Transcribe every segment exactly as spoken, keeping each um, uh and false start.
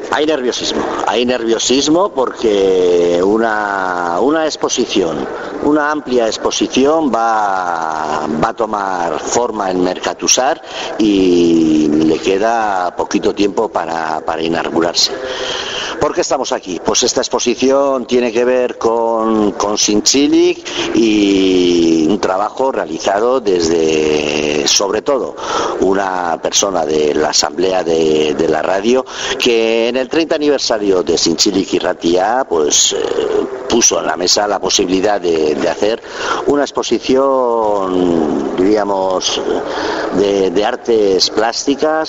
Hay nerviosismo, hay nerviosismo porque una, una exposición, una amplia exposición va, va a tomar forma en Mercatusar y le queda poquito tiempo para, para inaugurarse. ¿Por qué estamos aquí? Pues esta exposición tiene que ver con, con Zintzilik y un trabajo realizado desde, sobre todo, una persona de la Asamblea de, de la Radio que en el treinta aniversario de Zintzilik Irratia pues eh, puso en la mesa la posibilidad de, de hacer una exposición, diríamos, de, de artes plásticas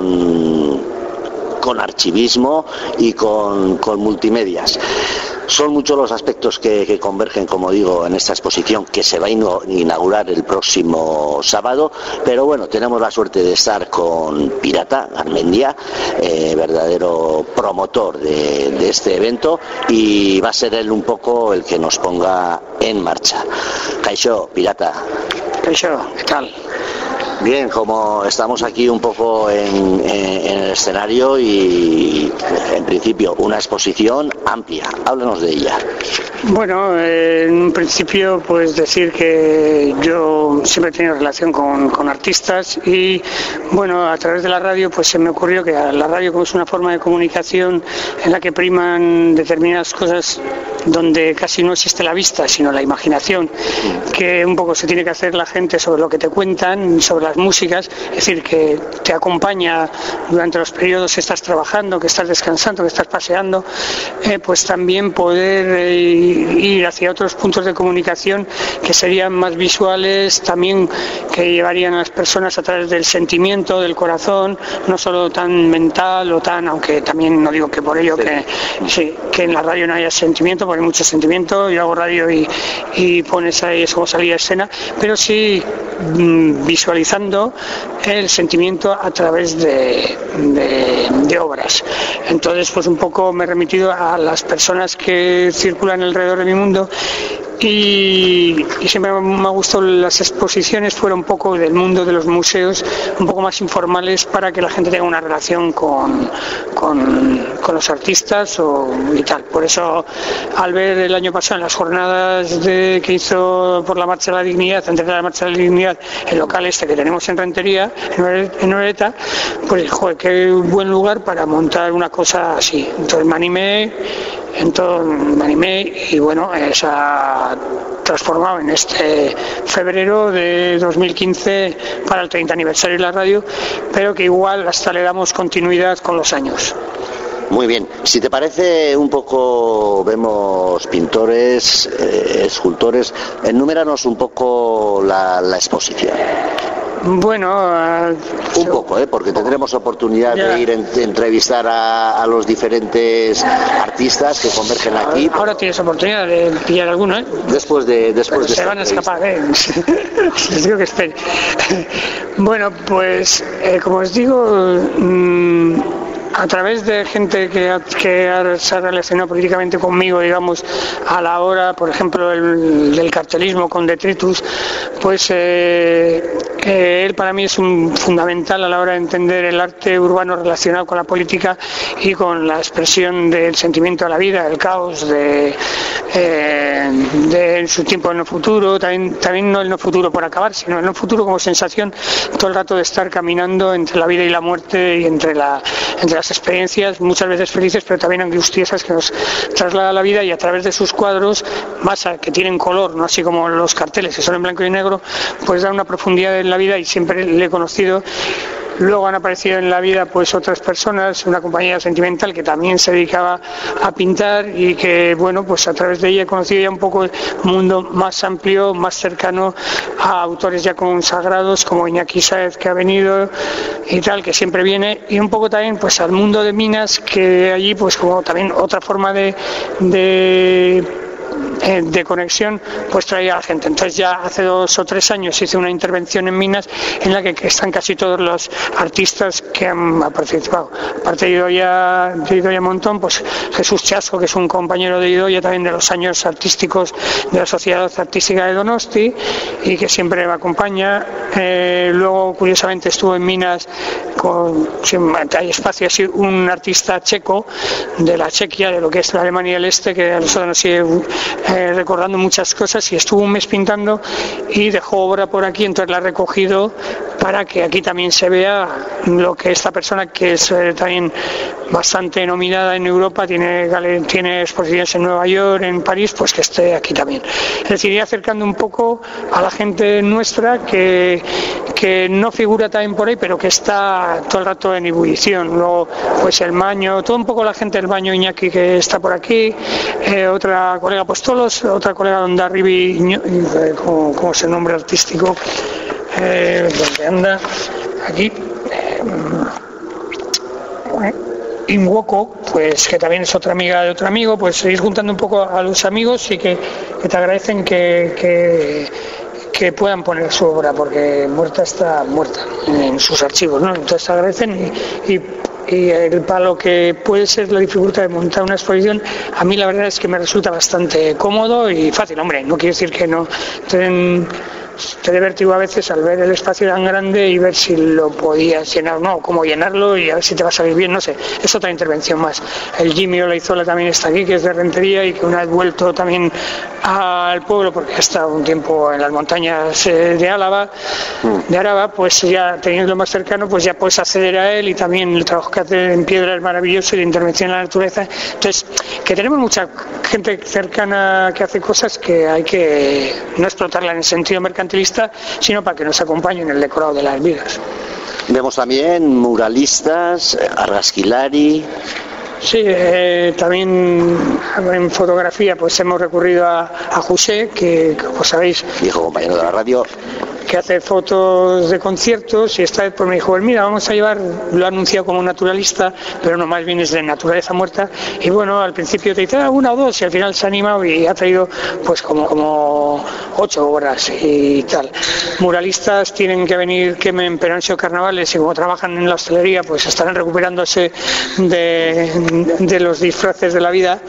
con con archivismo y con, con multimedias. Son muchos los aspectos que, que convergen, como digo, en esta exposición que se va a inaugurar el próximo sábado, pero bueno, tenemos la suerte de estar con Pirata Garmendia, eh, verdadero promotor de, de este evento, y va a ser él un poco el que nos ponga en marcha. Kaixo, Pirata. Kaixo, ¿qué tal? Bien, como estamos aquí un poco en, en, en el escenario y en principio una exposición amplia, háblanos de ella. Bueno, eh, en un principio pues decir que yo siempre he tenido relación con, con artistas y bueno, a través de la radio pues se me ocurrió que la radio como es una forma de comunicación en la que priman determinadas cosas donde casi no existe la vista sino la imaginación, que un poco se tiene que hacer la gente sobre lo que te cuentan, sobre las músicas, es decir, que te acompaña durante los periodos que estás trabajando, que estás descansando, que estás paseando, eh, pues también poder eh, ir hacia otros puntos de comunicación que serían más visuales, también que llevarían a las personas a través del sentimiento, del corazón, no solo tan mental o tan, aunque también no digo que por ello que, sí, que en la radio no haya sentimiento, porque hay mucho sentimiento, yo hago radio y, y pones ahí eso como salida a escena, pero sí mmm, visualizando el sentimiento a través de, de, de obras. Entonces pues un poco me he remitido a las personas que circulan alrededor de mi mundo y, y siempre me ha gustado las exposiciones fuera un poco del mundo de los museos, un poco más informales para que la gente tenga una relación con, con, con los artistas o, y tal. Por eso al ver el año pasado en las jornadas de, que hizo por la Marcha de la Dignidad, antes de la Marcha de la Dignidad, el local este que tenemos en Rentería, en Oreta, pues joder, qué buen lugar para montar una cosa así. Entonces me animé, entonces me animé y bueno, se ha transformado en este febrero de dos mil quince para el treinta aniversario de la radio, pero que igual hasta le damos continuidad con los años. Muy bien, si te parece un poco, vemos pintores, eh, escultores, enuméranos un poco la, la exposición. Bueno, uh, un poco, ¿eh? Porque tendremos oportunidad ya. de ir a entrevistar a, a los diferentes artistas que convergen aquí. Ahora tienes oportunidad de pillar alguno, ¿eh? Después de después Pero de se van a escapar, ¿eh? Les digo que esperen. Bueno, pues eh, como os digo, mmm, a través de gente que, ha, que ha, se ha relacionado políticamente conmigo, digamos, a la hora, por ejemplo, el, del cartelismo con Detritus, pues eh, eh, él para mí es un fundamental a la hora de entender el arte urbano relacionado con la política y con la expresión del sentimiento de la vida, del caos, de, eh, de su tiempo en el futuro, también, también no el no futuro por acabar, sino el no futuro como sensación todo el rato de estar caminando entre la vida y la muerte y entre la entre las experiencias muchas veces felices pero también angustiosas que nos traslada la vida, y a través de sus cuadros más que tienen color, no así como los carteles que son en blanco y negro, pues da una profundidad en la vida y siempre le he conocido. Luego han aparecido en la vida pues otras personas, una compañera sentimental que también se dedicaba a pintar y que bueno, pues a través de ella he conocido ya un poco el mundo más amplio, más cercano a autores ya consagrados como Iñaki Sáez, que ha venido y tal, que siempre viene, y un poco también pues al mundo de Minas, que allí pues como también otra forma de, de eh, de conexión, pues traía a la gente. Entonces ya hace dos o tres años hice una intervención en Minas en la que, que están casi todos los artistas que han participado. Aparte de Idoia, de Idoia Montón, pues Jesús Chasco, que es un compañero de Idoia también de los años artísticos de la Sociedad Artística de Donosti y que siempre me acompaña. Eh, luego, curiosamente, estuvo en Minas con, si hay espacio así, un artista checo de la Chequia, de lo que es la Alemania del Este, que a nosotros nos sigue eh, recordando muchas cosas, y estuvo un mes pintando y dejó obra por aquí, entonces la he recogido para que aquí también se vea lo que esta persona, que es eh, también bastante nominada en Europa, tiene, tiene exposiciones en Nueva York, en París, pues que esté aquí también. Es decir, ir acercando un poco a la gente nuestra que, que no figura también por ahí, pero que está todo el rato en ebullición. Luego, pues el Maño, todo un poco la gente del Baño, Iñaki, que está por aquí, eh, otra colega Apostolos, otra colega Donda Ribi, eh, ¿cómo, cómo es el nombre artístico? Eh, ¿Dónde anda? Aquí. Eh, Inwoco, pues que también es otra amiga de otro amigo, pues ir juntando un poco a los amigos y que, que te agradecen que, que, que puedan poner su obra, porque muerta está muerta en sus archivos, ¿no? Entonces te agradecen y, y y el palo que puede ser la dificultad de montar una exposición, a mí la verdad es que me resulta bastante cómodo y fácil. Hombre, no quiere decir que no ten, te dé vértigo a veces al ver el espacio tan grande y ver si lo podías llenar o no, cómo llenarlo y a ver si te va a salir bien, no sé, es otra intervención más. El Jimmy Olaizola también está aquí, que es de Rentería y que una vez vuelto también al pueblo, porque ha estado un tiempo en las montañas de Álava, de Araba, pues ya teniendo más cercano, pues ya puedes acceder a él, y también el trabajo que hace en piedra es maravilloso y de intervención en la naturaleza. Entonces, que tenemos mucha gente cercana que hace cosas que hay que no explotarla en el sentido mercantilista, sino para que nos acompañen en el decorado de las vidas. Vemos también muralistas, Argasquilari. Sí, eh, también en fotografía pues hemos recurrido a, a José, que como sabéis, viejo compañero de la radio, que hace fotos de conciertos, y esta vez pues me dijo, mira, vamos a llevar, lo ha anunciado como naturalista, pero no, más bien es de naturaleza muerta, y bueno, al principio te dice ah, una o dos, y al final se ha animado y ha traído pues como, como ocho obras y tal. Muralistas tienen que venir, que en Perancio Carnavales, y como trabajan en la hostelería, pues estarán recuperándose de, de los disfraces de la vida,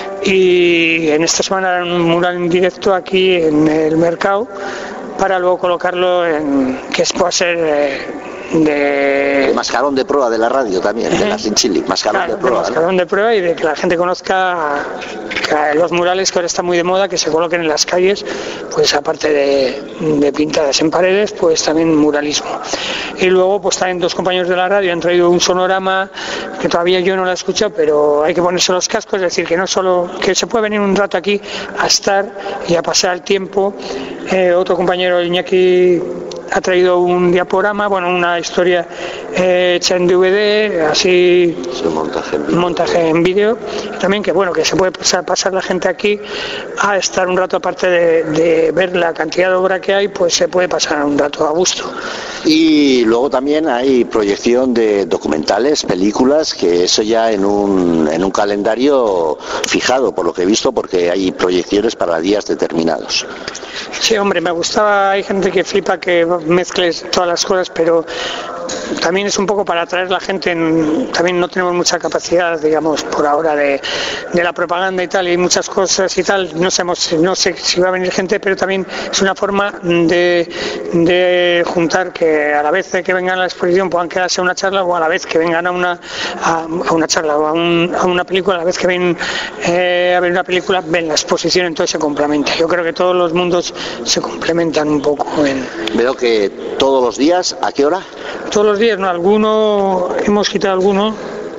y en esta semana harán un mural en directo aquí en el mercado, para luego colocarlo en que pueda ser eh, de... de mascarón de prueba de la radio también, de la Sinchili, mascarón claro, de prueba. De mascarón, ¿no?, de prueba, y de que la gente conozca que los murales, que ahora está muy de moda, que se coloquen en las calles, pues aparte de, de pintadas en paredes, pues también muralismo. Y luego pues también dos compañeros de la radio han traído un sonorama que todavía yo no lo he escuchado, pero hay que ponerse los cascos, es decir, que no solo, que se puede venir un rato aquí a estar y a pasar el tiempo. Eh, otro compañero, Iñaki, ha traído un diaporama, bueno, una historia eh, hecha en D V D, así, sí, montaje en vídeo. montaje en vídeo, también que bueno, que se puede pasar, pasar la gente aquí a estar un rato, aparte de, de ver la cantidad de obra que hay, pues se puede pasar un rato a gusto. Y luego también hay proyección de documentales, películas, que eso ya en un, en un calendario fijado, por lo que he visto, porque hay proyecciones para días determinados. Sí, hombre, me gustaba, hay gente que flipa que mezcles todas las cosas, pero también es un poco para atraer la gente, en, también no tenemos mucha capacidad, digamos, por ahora de, de la propaganda y tal, y hay muchas cosas y tal, no sabemos, no sé si va a venir gente, pero también es una forma de, de juntar, que a la vez de que vengan a la exposición puedan quedarse a una charla, o a la vez que vengan a una, a, a una charla o a, un, a una película, a la vez que ven eh, a ver una película, ven la exposición, entonces se complementa. Yo creo que todos los mundos se complementan un poco. En... Veo que todos los días, ¿a qué hora? Todos los días, no, alguno, hemos quitado alguno.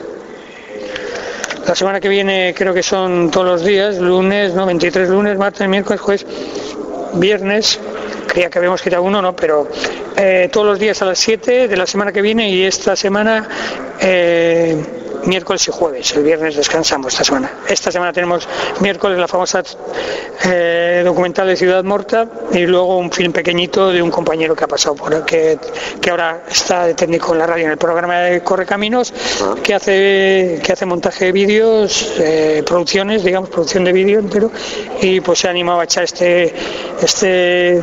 La semana que viene creo que son todos los días, lunes, no, veintitrés lunes, martes, miércoles, jueves, viernes, creía que habíamos quitado uno, no, pero eh, todos los días a las siete de la semana que viene, y esta semana eh, miércoles y jueves. El viernes descansamos esta semana. Esta semana tenemos miércoles la famosa eh, documental de Ciudad Morta y luego un film pequeñito de un compañero que ha pasado por aquí, que, que ahora está de técnico en la radio en el programa de Correcaminos, que hace que hace montaje de vídeos, eh, producciones, digamos, producción de vídeo entero, y pues se ha animado a echar este este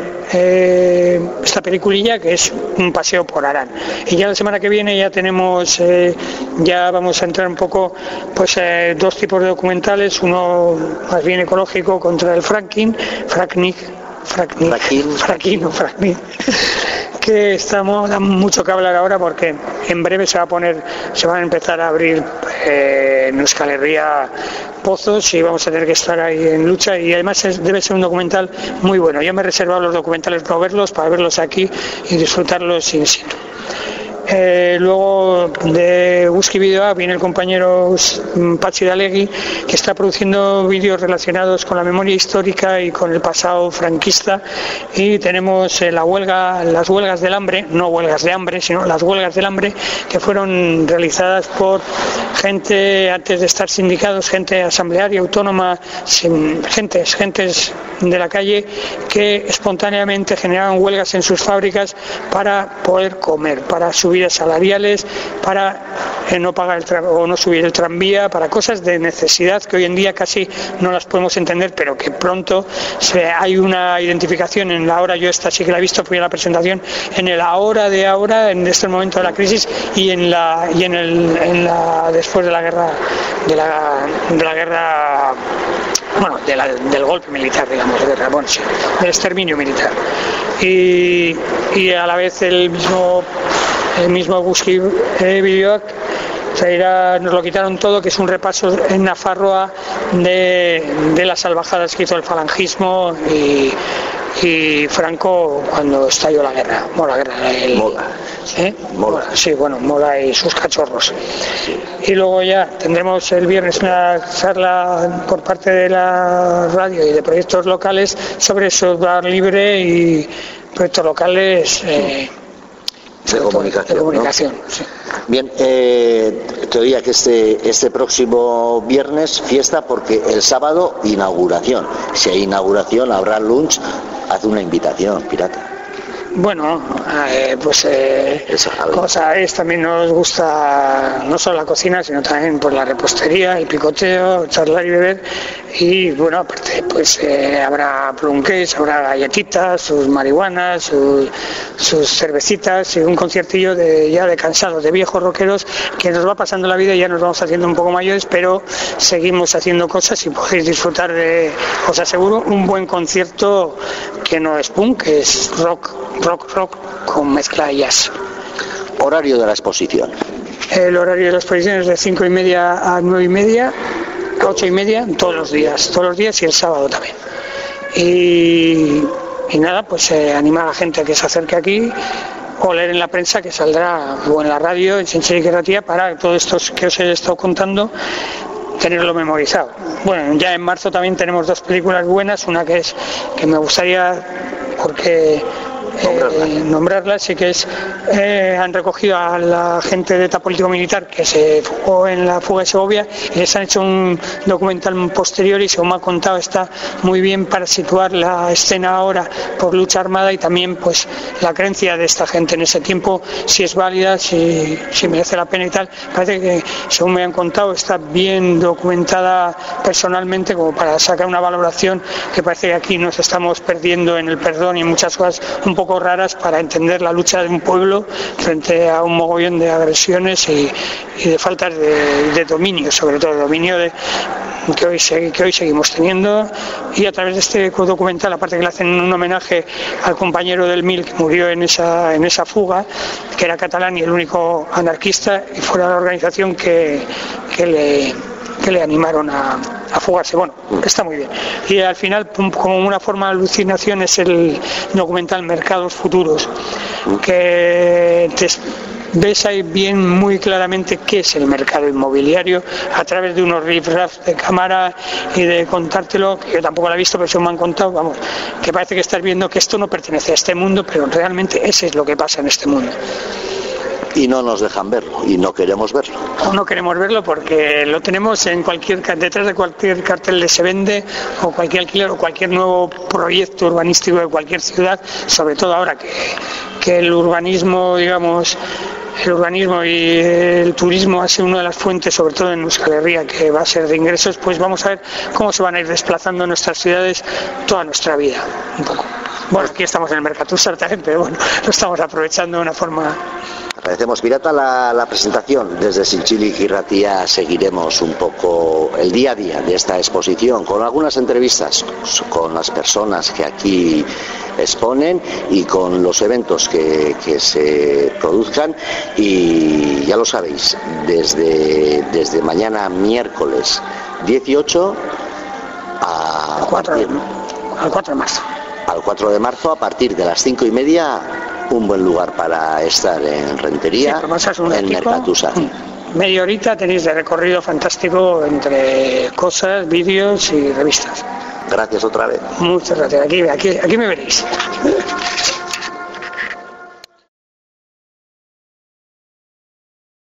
eh, esta peliculilla que es un paseo por Arán. Y ya la semana que viene ya tenemos eh, ya vamos a entrar un poco pues eh, dos tipos de documentales, uno más bien ecológico contra el fracking, fracking, fracking, fracking, fracking, fracking que estamos da mucho que hablar ahora porque en breve se va a poner se van a empezar a abrir eh, en Euskal Herria pozos y vamos a tener que estar ahí en lucha, y además es, debe ser un documental muy bueno. Yo me he reservado los documentales para verlos, para verlos aquí y disfrutarlos in situ. Eh, luego de Whisky Video viene el compañero Patxi Dalegui, que está produciendo vídeos relacionados con la memoria histórica y con el pasado franquista, y tenemos eh, la huelga, las huelgas del hambre, no huelgas de hambre, sino las huelgas del hambre, que fueron realizadas por gente antes de estar sindicados, gente asamblearia, autónoma, sin, gentes, gentes de la calle que espontáneamente generaban huelgas en sus fábricas para poder comer, para subir salariales, para eh, no pagar el tra- o no subir el tranvía, para cosas de necesidad que hoy en día casi no las podemos entender, pero que pronto se, hay una identificación en la hora, yo esta sí que la he visto, fui a la presentación, en el ahora de ahora, en este momento de la crisis y en la y en el en la después de la guerra de la de la guerra bueno, de la, del golpe militar, digamos, de guerra, bueno, sí, del exterminio militar. Y, y a la vez el mismo el mismo Whisky eh, Videoak nos lo quitaron todo, que es un repaso en Nafarroa de, de las salvajadas que hizo el falangismo y, y Franco cuando estalló la guerra. Bueno, la guerra el, Mola. ¿eh? Mola. Sí, bueno, Mola y sus cachorros. Y luego ya tendremos el viernes una charla por parte de la radio y de proyectos locales sobre software libre y proyectos locales eh, de comunicación, de comunicación ¿no? Sí. Bien, eh, te oía que este, este próximo viernes fiesta porque el sábado inauguración. Si hay inauguración habrá lunch, haz una invitación, pirata. Bueno, eh, pues eh, como sabéis, también nos gusta no solo la cocina, sino también pues, la repostería, el picoteo, charlar y beber. Y bueno, aparte pues eh, habrá plumcakes, habrá galletitas, sus marihuanas, sus, sus cervecitas y un conciertillo de ya de cansados, de viejos rockeros, que nos va pasando la vida y ya nos vamos haciendo un poco mayores, pero seguimos haciendo cosas y podéis disfrutar de, os aseguro, un buen concierto que no es punk, que es rock, rock, rock con mezcla de jazz. Horario de la exposición. El horario de la exposición es de cinco y media a nueve y media, a ocho y media, todos los días, todos los días y el sábado también. Y, y nada, pues eh, anima a la gente a que se acerque aquí o leer en la prensa que saldrá, o en la radio, en Sencheri Kerratia, para todo esto que os he estado contando, tenerlo memorizado. Bueno, ya en marzo también tenemos dos películas buenas, una que es que me gustaría, porque nombrarla, eh, nombrarla sí que es eh, han recogido a la gente de ETA político-militar que se fugó en la fuga de Segovia y les han hecho un documental posterior y según me ha contado está muy bien para situar la escena ahora por lucha armada y también pues la creencia de esta gente en ese tiempo, si es válida, si, si merece la pena y tal. Parece que según me han contado está bien documentada personalmente como para sacar una valoración que parece que aquí nos estamos perdiendo en el perdón y en muchas cosas un poco raras para entender la lucha de un pueblo frente a un mogollón de agresiones y, y de faltas de, de dominio, sobre todo dominio de, que, hoy, que hoy seguimos teniendo. Y a través de este documental, aparte que le hacen un homenaje al compañero del M I L que murió en esa, en esa fuga, que era catalán y el único anarquista, y fuera la organización que, que le que le animaron a, a fugarse. Bueno, está muy bien. Y al final, como una forma de alucinación, es el documental Mercados Futuros, que te ves ahí bien muy claramente qué es el mercado inmobiliario a través de unos riff-raff de cámara y de contártelo, que yo tampoco lo he visto, pero eso me han contado, vamos, que parece que estás viendo que esto no pertenece a este mundo, pero realmente ese es lo que pasa en este mundo. y no nos dejan verlo y no queremos verlo. No queremos verlo porque lo tenemos en cualquier detrás de cualquier cartel de se vende o cualquier alquiler o cualquier nuevo proyecto urbanístico de cualquier ciudad, sobre todo ahora que, que el urbanismo, digamos, el urbanismo y el turismo ha sido una de las fuentes, sobre todo en Euskal Herria, que va a ser de ingresos. Pues vamos a ver cómo se van a ir desplazando nuestras ciudades toda nuestra vida, un poco. Bueno, aquí estamos en el Mercatusar también, pero bueno, lo estamos aprovechando de una forma. Agradecemos, Pirata, la, la presentación. Desde Zintzilik Irratia seguiremos un poco el día a día de esta exposición, con algunas entrevistas con las personas que aquí exponen y con los eventos que, que se produzcan. Y ya lo sabéis, desde, desde mañana miércoles dieciocho a cuatro, partir, al cuatro de marzo. Al cuatro de marzo, a partir de las cinco y media, un buen lugar para estar en Rentería, sí, en Mercatusar. Media horita tenéis de recorrido fantástico entre cosas, vídeos y revistas. Gracias otra vez. Muchas gracias. Aquí, aquí, aquí me veréis.